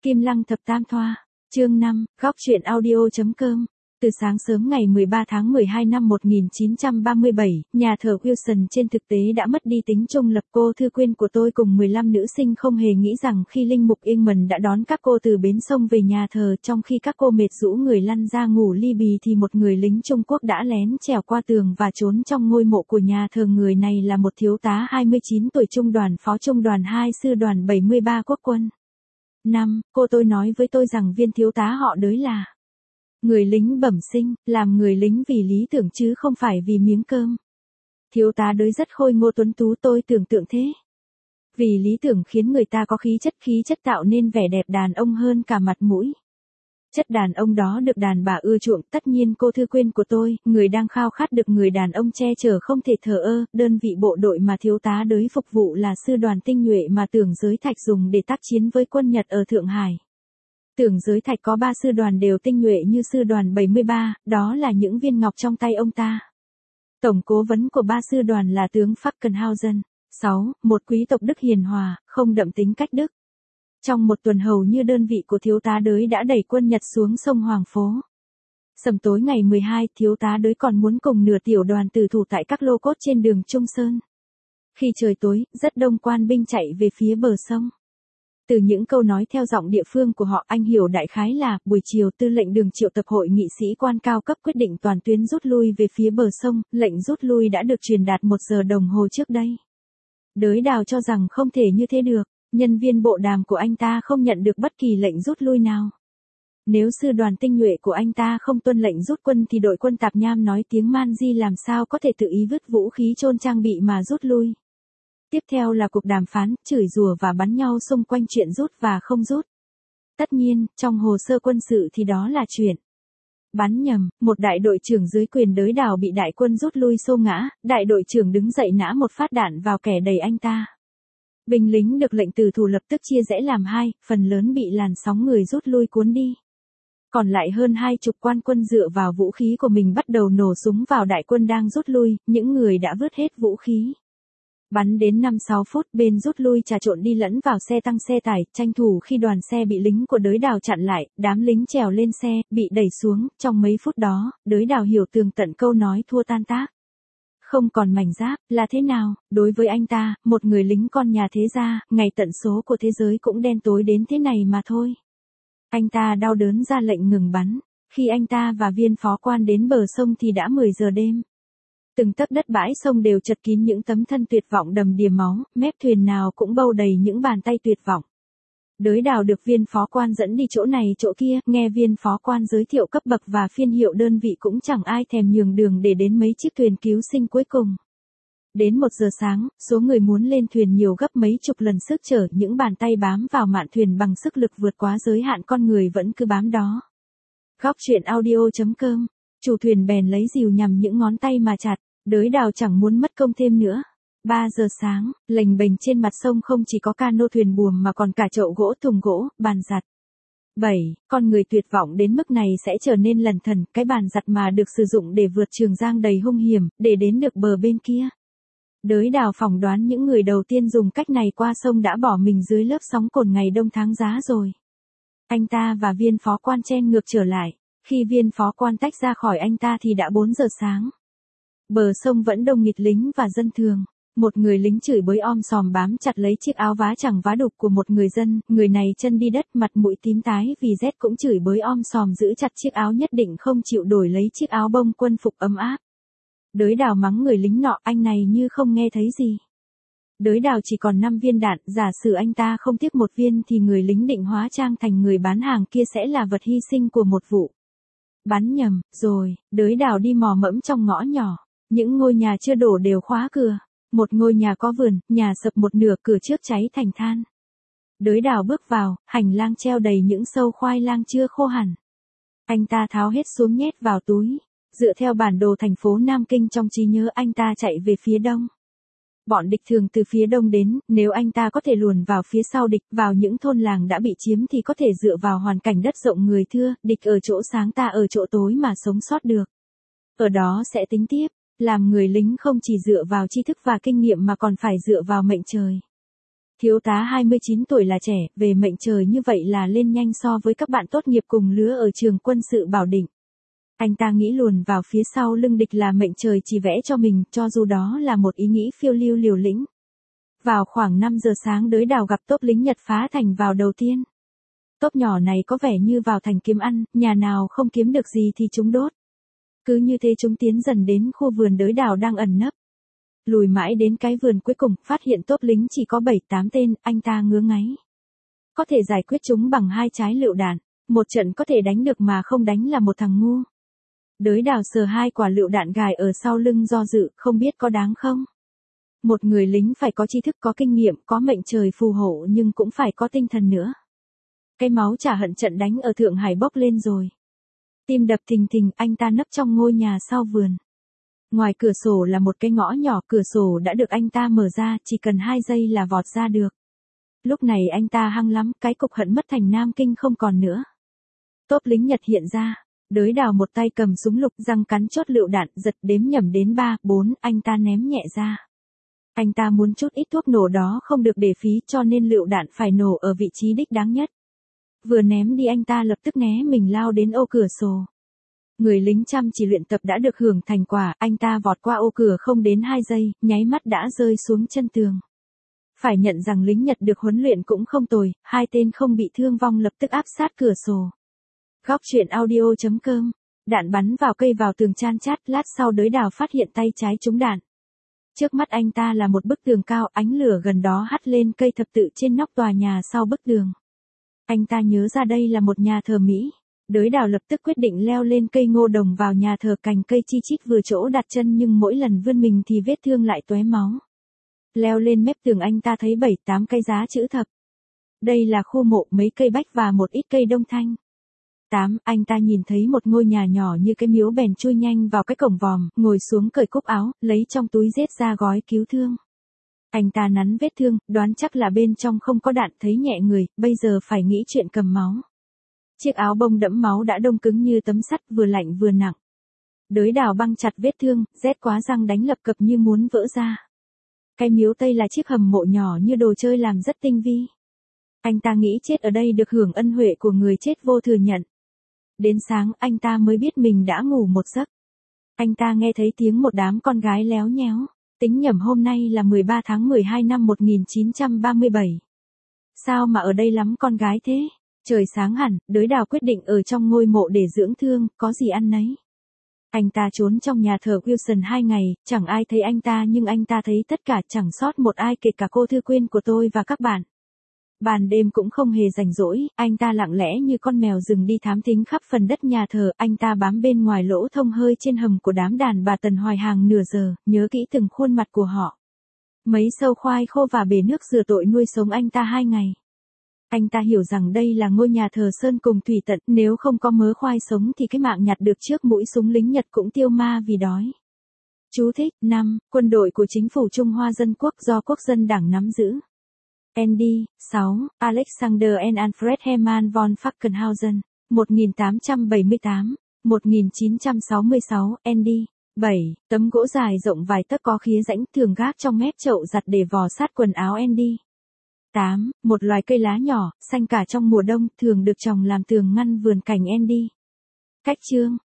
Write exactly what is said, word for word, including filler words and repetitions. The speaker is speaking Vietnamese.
Kim Lăng thập tam thoa, chương năm, góc truyện audio.com. Từ sáng sớm ngày mười ba tháng mười hai năm một nghìn chín trăm ba mươi bảy, nhà thờ Wilson trên thực tế đã mất đi tính trung lập. Cô Thư Quyên của tôi cùng mười lăm nữ sinh không hề nghĩ rằng khi linh mục Ingman đã đón các cô từ bến sông về nhà thờ, trong khi các cô mệt rũ người lăn ra ngủ li bì thì một người lính Trung Quốc đã lén trèo qua tường và trốn trong ngôi mộ của nhà thờ. Người này là một thiếu tá hai mươi chín tuổi, trung đoàn phó trung đoàn hai sư đoàn bảy mươi ba quốc quân. Năm, cô tôi nói với tôi rằng viên thiếu tá họ Đới là người lính bẩm sinh, làm người lính vì lý tưởng chứ không phải vì miếng cơm. Thiếu tá Đới rất khôi ngô tuấn tú, tôi tưởng tượng thế. Vì lý tưởng khiến người ta có khí chất, khí chất tạo nên vẻ đẹp đàn ông hơn cả mặt mũi. Chất đàn ông đó được đàn bà ưa chuộng. Tất nhiên cô Thư Quyên của tôi, người đang khao khát được người đàn ông che chở không thể thờ ơ. Đơn vị bộ đội mà thiếu tá Đới phục vụ là sư đoàn tinh nhuệ mà Tưởng Giới Thạch dùng để tác chiến với quân Nhật ở Thượng Hải. Tưởng Giới Thạch có ba sư đoàn đều tinh nhuệ như sư đoàn bảy mươi ba, đó là những viên ngọc trong tay ông ta. Tổng cố vấn của ba sư đoàn là tướng Falkenhausen. sáu. Một quý tộc Đức hiền hòa, không đậm tính cách Đức. Trong một tuần hầu như đơn vị của thiếu tá Đới đã đẩy quân Nhật xuống sông Hoàng Phố. Sầm tối ngày mười hai, thiếu tá Đới còn muốn cùng nửa tiểu đoàn tử thủ tại các lô cốt trên đường Trung Sơn. Khi trời tối, rất đông quan binh chạy về phía bờ sông. Từ những câu nói theo giọng địa phương của họ, anh hiểu đại khái là, buổi chiều tư lệnh đường triệu tập hội nghị sĩ quan cao cấp quyết định toàn tuyến rút lui về phía bờ sông. Lệnh rút lui đã được truyền đạt một giờ đồng hồ trước đây. Đới Đào cho rằng không thể như thế được. Nhân viên bộ đàm của anh ta không nhận được bất kỳ lệnh rút lui nào. Nếu sư đoàn tinh nhuệ của anh ta không tuân lệnh rút quân thì đội quân tạp nham nói tiếng man di làm sao có thể tự ý vứt vũ khí chôn trang bị mà rút lui. Tiếp theo là cuộc đàm phán, chửi rủa và bắn nhau xung quanh chuyện rút và không rút. Tất nhiên, trong hồ sơ quân sự thì đó là chuyện bắn nhầm. Một đại đội trưởng dưới quyền Đới Đào bị đại quân rút lui xô ngã, đại đội trưởng đứng dậy nã một phát đạn vào kẻ đẩy anh ta. Binh lính được lệnh tử thủ lập tức chia rẽ làm hai, phần lớn bị làn sóng người rút lui cuốn đi. Còn lại hơn hai chục quan quân dựa vào vũ khí của mình bắt đầu nổ súng vào đại quân đang rút lui, những người đã vứt hết vũ khí. Bắn đến năm sáu phút, bên rút lui trà trộn đi lẫn vào xe tăng xe tải, tranh thủ khi đoàn xe bị lính của Đới Đào chặn lại, đám lính trèo lên xe, bị đẩy xuống. Trong mấy phút đó, Đới Đào hiểu tường tận câu nói thua tan tác. Không còn mảnh giáp, là thế nào? Đối với anh ta, một người lính con nhà thế gia, ngày tận số của thế giới cũng đen tối đến thế này mà thôi. Anh ta đau đớn ra lệnh ngừng bắn. Khi anh ta và viên phó quan đến bờ sông thì đã mười giờ đêm. Từng tấc đất bãi sông đều chật kín những tấm thân tuyệt vọng đầm đìa máu, mép thuyền nào cũng bâu đầy những bàn tay tuyệt vọng. Đới Đào được viên phó quan dẫn đi chỗ này chỗ kia, nghe viên phó quan giới thiệu cấp bậc và phiên hiệu đơn vị cũng chẳng ai thèm nhường đường để đến mấy chiếc thuyền cứu sinh cuối cùng. Đến một giờ sáng, số người muốn lên thuyền nhiều gấp mấy chục lần sức chở, những bàn tay bám vào mạn thuyền bằng sức lực vượt quá giới hạn con người vẫn cứ bám đó. Góc truyện audio.com, chủ thuyền bèn lấy rìu nhằm những ngón tay mà chặt. Đới Đào chẳng muốn mất công thêm nữa. ba giờ sáng, lềnh bềnh trên mặt sông không chỉ có cano thuyền buồm mà còn cả chậu gỗ, thùng gỗ, bàn giặt. bảy. Con người tuyệt vọng đến mức này sẽ trở nên lẩn thẩn, cái bàn giặt mà được sử dụng để vượt trường giang đầy hung hiểm, để đến được bờ bên kia. Đới Đào phỏng đoán những người đầu tiên dùng cách này qua sông đã bỏ mình dưới lớp sóng cồn ngày đông tháng giá rồi. Anh ta và viên phó quan chen ngược trở lại. Khi viên phó quan tách ra khỏi anh ta thì đã bốn giờ sáng. Bờ sông vẫn đông nghịt lính và dân thường. Một người lính chửi bới om sòm bám chặt lấy chiếc áo vá chẳng vá đục của một người dân, người này chân đi đất, mặt mũi tím tái vì rét cũng chửi bới om sòm giữ chặt chiếc áo, nhất định không chịu đổi lấy chiếc áo bông quân phục ấm áp. Đới Đào mắng người lính nọ, anh này như không nghe thấy gì. Đới Đào chỉ còn năm viên đạn, giả sử anh ta không tiếc một viên thì người lính định hóa trang thành người bán hàng kia sẽ là vật hy sinh của một vụ bắn nhầm. Rồi, Đới Đào đi mò mẫm trong ngõ nhỏ. Những ngôi nhà chưa đổ đều khóa cửa. Một ngôi nhà có vườn, nhà sập một nửa, cửa trước cháy thành than. Đới Đào bước vào, hành lang treo đầy những sâu khoai lang chưa khô hẳn. Anh ta tháo hết xuống nhét vào túi. Dựa theo bản đồ thành phố Nam Kinh trong trí nhớ, anh ta chạy về phía đông. Bọn địch thường từ phía đông đến, nếu anh ta có thể luồn vào phía sau địch, vào những thôn làng đã bị chiếm thì có thể dựa vào hoàn cảnh đất rộng người thưa, địch ở chỗ sáng ta ở chỗ tối mà sống sót được. Ở đó sẽ tính tiếp. Làm người lính không chỉ dựa vào tri thức và kinh nghiệm mà còn phải dựa vào mệnh trời. Thiếu tá hai mươi chín tuổi là trẻ, về mệnh trời như vậy là lên nhanh so với các bạn tốt nghiệp cùng lứa ở trường quân sự Bảo Định. Anh ta nghĩ luồn vào phía sau lưng địch là mệnh trời chỉ vẽ cho mình, cho dù đó là một ý nghĩ phiêu lưu liều lĩnh. Vào khoảng năm giờ sáng Đới Đào gặp tốp lính Nhật phá thành vào đầu tiên. Tốp nhỏ này có vẻ như vào thành kiếm ăn, nhà nào không kiếm được gì thì chúng đốt. Cứ như thế chúng tiến dần đến khu vườn Đới Đào đang ẩn nấp. Lùi mãi đến cái vườn cuối cùng, phát hiện tốp lính chỉ có bảy tám tên, anh ta ngứa ngáy. Có thể giải quyết chúng bằng hai trái lựu đạn, một trận có thể đánh được mà không đánh là một thằng ngu. Đới Đào sờ hai quả lựu đạn gài ở sau lưng do dự, không biết có đáng không. Một người lính phải có tri thức, có kinh nghiệm, có mệnh trời phù hộ nhưng cũng phải có tinh thần nữa. Cái máu trả hận trận đánh ở Thượng Hải bốc lên rồi. Tim đập thình thình, anh ta nấp trong ngôi nhà sau vườn. Ngoài cửa sổ là một cái ngõ nhỏ, cửa sổ đã được anh ta mở ra, chỉ cần hai giây là vọt ra được. Lúc này anh ta hăng lắm, cái cục hận mất thành Nam Kinh không còn nữa. Tốp lính Nhật hiện ra, Đới Đào một tay cầm súng lục, răng cắn chốt lựu đạn, giật đếm nhẩm đến ba, bốn, anh ta ném nhẹ ra. Anh ta muốn chút ít thuốc nổ đó không được để phí cho nên lựu đạn phải nổ ở vị trí đích đáng nhất. Vừa ném đi anh ta lập tức né mình lao đến ô cửa sổ. Người lính chăm chỉ luyện tập đã được hưởng thành quả, anh ta vọt qua ô cửa không đến hai giây, nháy mắt đã rơi xuống chân tường. Phải nhận rằng lính Nhật được huấn luyện cũng không tồi, hai tên không bị thương vong lập tức áp sát cửa sổ. Góc truyện audio chấm com, đạn bắn vào cây vào tường chan chát, lát sau Đới Đào phát hiện tay trái trúng đạn. Trước mắt anh ta là một bức tường cao, ánh lửa gần đó hắt lên cây thập tự trên nóc tòa nhà sau bức tường. Anh ta nhớ ra đây là một nhà thờ Mỹ. Đới Đào lập tức quyết định leo lên cây ngô đồng vào nhà thờ, cành cây chi chít vừa chỗ đặt chân nhưng mỗi lần vươn mình thì vết thương lại tóe máu. Leo lên mép tường anh ta thấy bảy tám cây giá chữ thập. Đây là khu mộ, mấy cây bách và một ít cây đông thanh. tám. Anh ta nhìn thấy một ngôi nhà nhỏ như cái miếu bèn chui nhanh vào cái cổng vòm, ngồi xuống cởi cúc áo, lấy trong túi rết ra gói cứu thương. Anh ta nắn vết thương, đoán chắc là bên trong không có đạn, thấy nhẹ người, bây giờ phải nghĩ chuyện cầm máu. Chiếc áo bông đẫm máu đã đông cứng như tấm sắt, vừa lạnh vừa nặng. Đới Đào băng chặt vết thương, rét quá răng đánh lập cập như muốn vỡ ra. Cái miếu Tây là chiếc hầm mộ nhỏ như đồ chơi làm rất tinh vi. Anh ta nghĩ chết ở đây được hưởng ân huệ của người chết vô thừa nhận. Đến sáng anh ta mới biết mình đã ngủ một giấc. Anh ta nghe thấy tiếng một đám con gái léo nhéo. Tính nhẩm hôm nay là mười ba tháng mười hai năm một nghìn chín trăm ba mươi bảy. Sao mà ở đây lắm con gái thế? Trời sáng hẳn, Đới Đào quyết định ở trong ngôi mộ để dưỡng thương, có gì ăn nấy. Anh ta trốn trong nhà thờ Wilson hai ngày, chẳng ai thấy anh ta nhưng anh ta thấy tất cả, chẳng sót một ai kể cả cô thư quyên của tôi và các bạn. Ban đêm cũng không hề rảnh rỗi, anh ta lặng lẽ như con mèo rừng đi thám thính khắp phần đất nhà thờ, anh ta bám bên ngoài lỗ thông hơi trên hầm của đám đàn bà Tần Hoài Hàng nửa giờ, nhớ kỹ từng khuôn mặt của họ. Mấy sâu khoai khô và bể nước rửa tội nuôi sống anh ta hai ngày. Anh ta hiểu rằng đây là ngôi nhà thờ sơn cùng thủy tận, nếu không có mớ khoai sống thì cái mạng nhặt được trước mũi súng lính Nhật cũng tiêu ma vì đói. Chú thích, năm. Quân đội của chính phủ Trung Hoa Dân Quốc do Quốc dân Đảng nắm giữ. Andy, sáu. Alexander and Alfred Hermann von Falkenhausen, một nghìn tám trăm bảy mươi tám đến một nghìn chín trăm sáu mươi sáu, Andy. bảy. Tấm gỗ dài rộng vài tấc có khía rãnh thường gác trong mép chậu giặt để vò sát quần áo Andy. tám. Một loài cây lá nhỏ, xanh cả trong mùa đông, thường được trồng làm tường ngăn vườn cảnh Andy. Cách chương.